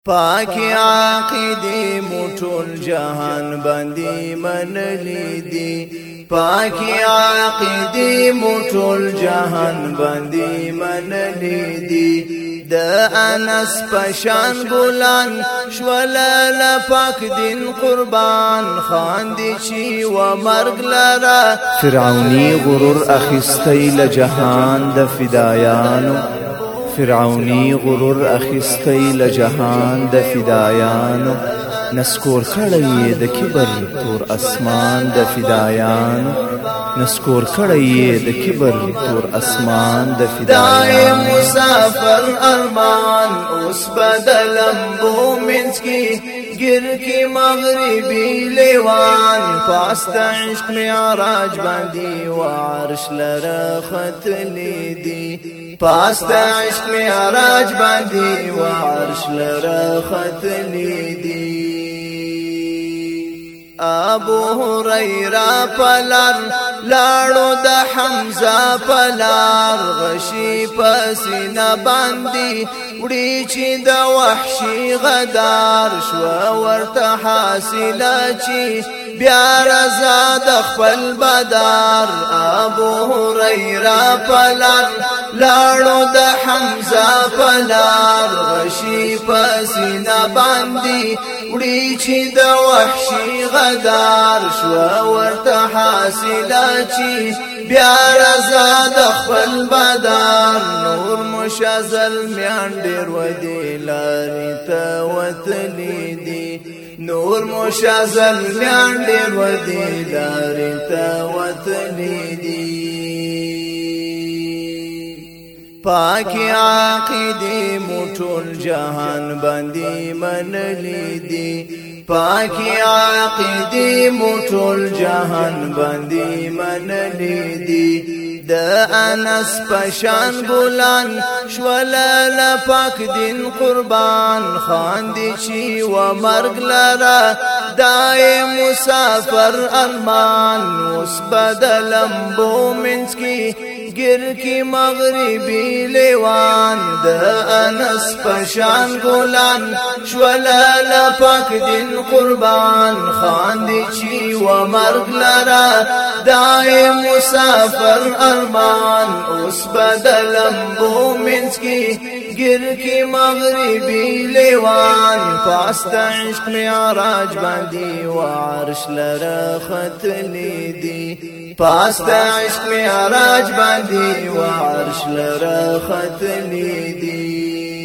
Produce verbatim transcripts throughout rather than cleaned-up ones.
پاکی عقیدی موټول جهان باندې منلی دی پاکی عقیدی موټول جهان باندې منلی دی د انس پشان ګلان شولل پاک دین قربان خاندي چی و مرګ لرا فرعونی غرور اخیستی لجهان د فدایانو فرعونی غرور اخیستی لجهان د فدایانو نسکور کړی د کبر تور اسمان د فدایانو نسکور کړی د کبر تور اسمان د فدایانو مسافر ارمان اوس بدلم بو منس کی گر کی مغربی لیوان پاست عشق معراج باندی و عرش لرا ختلی دی پاست عشق معراج باندی و عرش لرا ختلی دی ابو هريره پلار لاړو د حمزه پلار غشي پسینه باندې وړي چې د وحشي غدار شو ورته حاصله چې بیا رضا د خپل بدار ابو هريره پلار لاړو د حمزه پلار غشي پسینه باندې وړي چې د وحشي غدار شو ورته حاصله چې بیا رضا د خپل بدار نور مشازل میان ډیر ودی لاري ته وتلی دی نور مشازل میان ډیر ودی لاري ته وتلی دی پاکی عقیدی موټول جهان باندې منلی دی پاکی عقیدی موټول جهان باندې منلی دی د انس پشان ګلان شولل پاک دین قربان خاندي چی و مرګ لرا دای مسافر ارمان اوس بدلم بو منس کی گر کی مغربی لیوان د انس پشان ګلان شولل پاک دین قربان خاندي چی و مرګ لرا دای مسافر ارمان اوس بدلم بو منس کی گر کی مغربی لیوان پاست عشق معراج باندی و عرش لرا ختلی دی پاست عشق معراج باندی و عرش لرا ختلی دی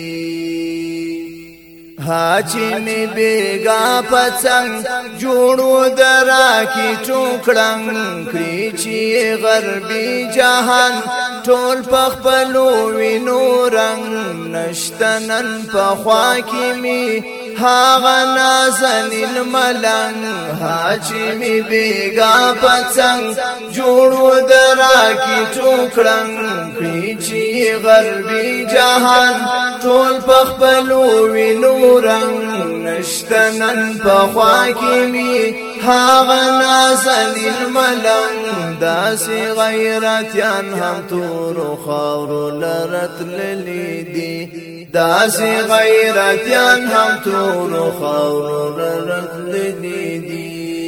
هاچی می بیگا پڅنګ جوړو درا کی ټوکړنګ کړی چې غربي جهان ټول پخپلو وینو رنگ نشتنن پخوا کی می هاغه نازنین ملنګ هاچی می بیگا پڅنګ جوړو درا کی ټوکړنګ کړی چې غربي جهان ټول پخپلو وینو رنگ نشتنن پخوا کی می هاغه نازنین ملنګ داسې غیرتیان هم تور خاور لرت للی دی داسې غیرتیان هم تور خاور لرت للی دی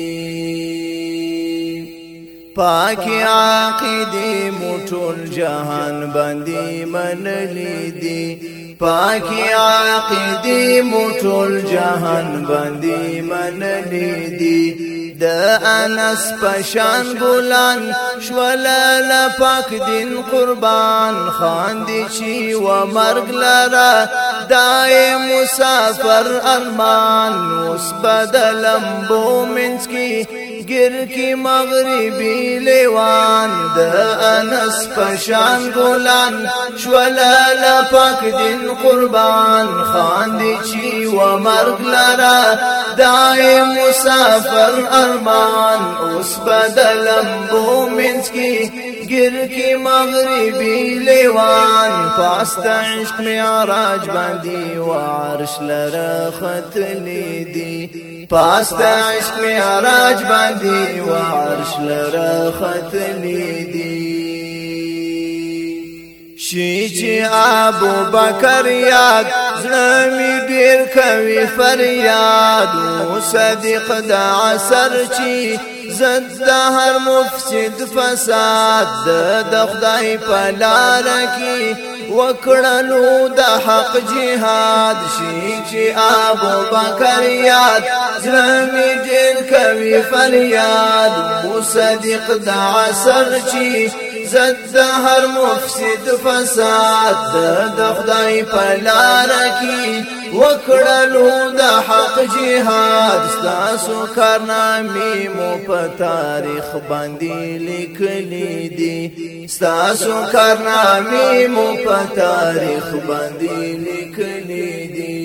پاکی عقیدی موټول جهان باندې منلی دی پاکی عقیدی موټول جهان باندې منلی دی د انس پشان ګلان شولل پاک دین قربان خاندي چی و مرګ لرا دای مسافر ارمان اوس بدلم بو منس کی گر کی مغربی لیوان د انس پشان ګلان شولل پاک دین قربان خاندي چی و مرګ لرا دای مسافر ارمان اوس بدلم بو منس کی گر کی مغربی لیوان پاست عشق معراج باندی و عرش لرا ختلی دی پاست عشق معراج باندی و عرش لرا ختلی دی شي چې ابو بکر یاد زړه می ډیر کوي فریاد او صدیق د عصر چی زد د هر مفسد فساد د خدای په لار کې وکړلو د حق جهاد شي چې ابو بکر یاد زړه می ډیر کوي فریاد او صدیق د عصر چی زد د هر مفسد فساد د خدای په لار کې وکړلو د حق جهاد ستاسو کارنامې مو په تاریخ باندې لیکلي دي ستاسو کارنامې مو په تاریخ باندې لیکلي دي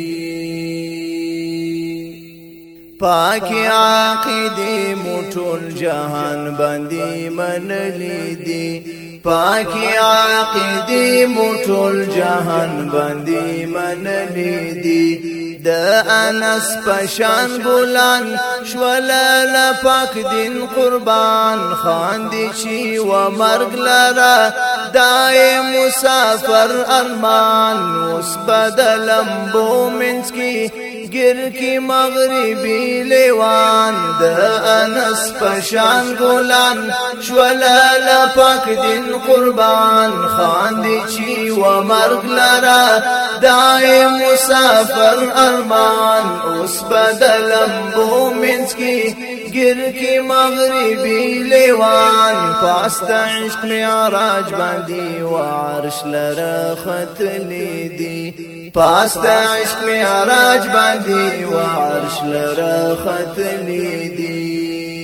پاکی عقیدی موټول جهان باندې منلی دی پاکی عقیدی موټول جهان باندې منلی دی د انس پشان ګلان شولا پاک دین قربان خاندي چی و مرګ لرا دای مسافر ارمان اوس بدلم بو منس کی گر کی مغربی لیوان د انس پشان ګلان شولا پاک دین قربان خاندي چی و مرګ لرا دای مسافر ارمان اوس بدلم بو منس کی گر کی مغربی لیوان پاست عشق معراج باندی و عرش لرا ختلی دی پاست عشق معراج باندی و عرش لرا ختلی دی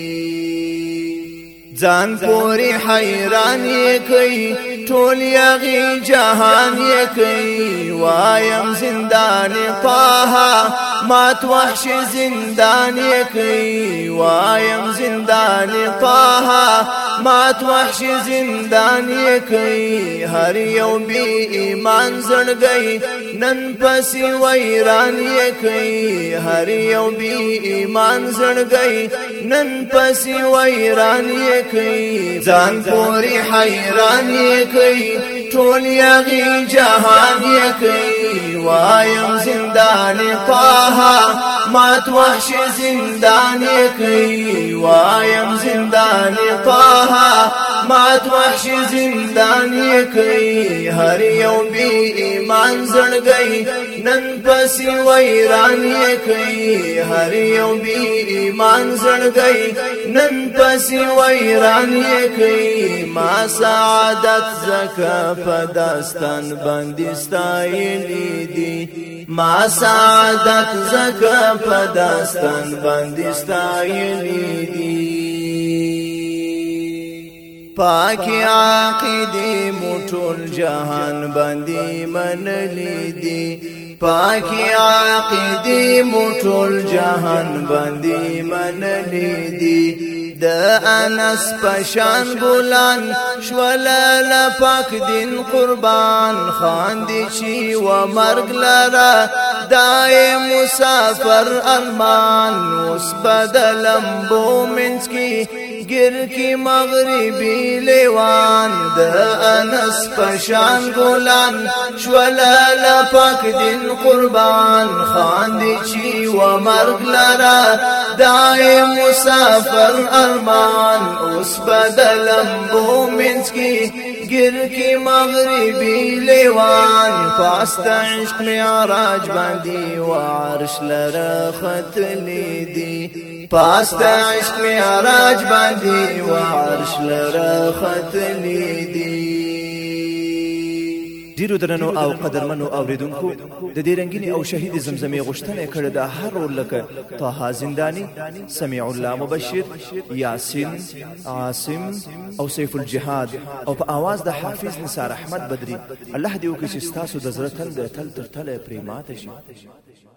ځان پوری حیران یې کوي ټول یغی جهان یې کوي وایم زندان طه مات وحش زندان یې کوي وایم زندان طه مات وحش زندان یې کوي هر یو بی ایمان زړګي نن پسې ویران یې کوي هر یو بی ایمان زړګي نن پسې ویران یې کوي ځان پوری حیران یې کوي ټول یغی جهان یې کوي وایم زندان طه مات وحش زندان یې کوي وایم زندان طه مات وحش زندان یې کوي هر یو بی ایمان زړګي نن پسې ویران یې کوي هر یو بی ایمان زړګي نن پسې ویران یې کوي ما سعادت زکا په داستان باندې ستایلی دي ما سعادت زکا په داستان باندې ستایلی دي پاکی عقیدی موټول جهان باندې منلی دی پاکی عقیدی موټول جهان باندې منلی دی د انس پشان ګلان شولا پاک دین قربان خاندي چی و مرګ لرا دای مسافر ارمان اوس بدلم بو منس کی گر کی مغربی لیوان د انس پشان ګلان شولا پاک دین قربان خاندي چی و مرګ لرا دای مسافر ارمان اوس بدلم بو منس کی گر کی مغربی لیوان پاست عشق معراج باندی و عرش لرا ختلی دی پاست عشق معراج باندی و عرش لرا ختلی دی ډیرو درنو او قدرمنو اوریدونکو د دې رنگینی او شهید زمزمې غشتنه کړه د هر لکه طه زندانی سمیع الله مبشر یاسین عاصم او سیف الجهاد او په आवाज د حافظ نثار احمد بدری الله دې وکړي چې تاسو د زړه تل د تل تر تل پریمات شي.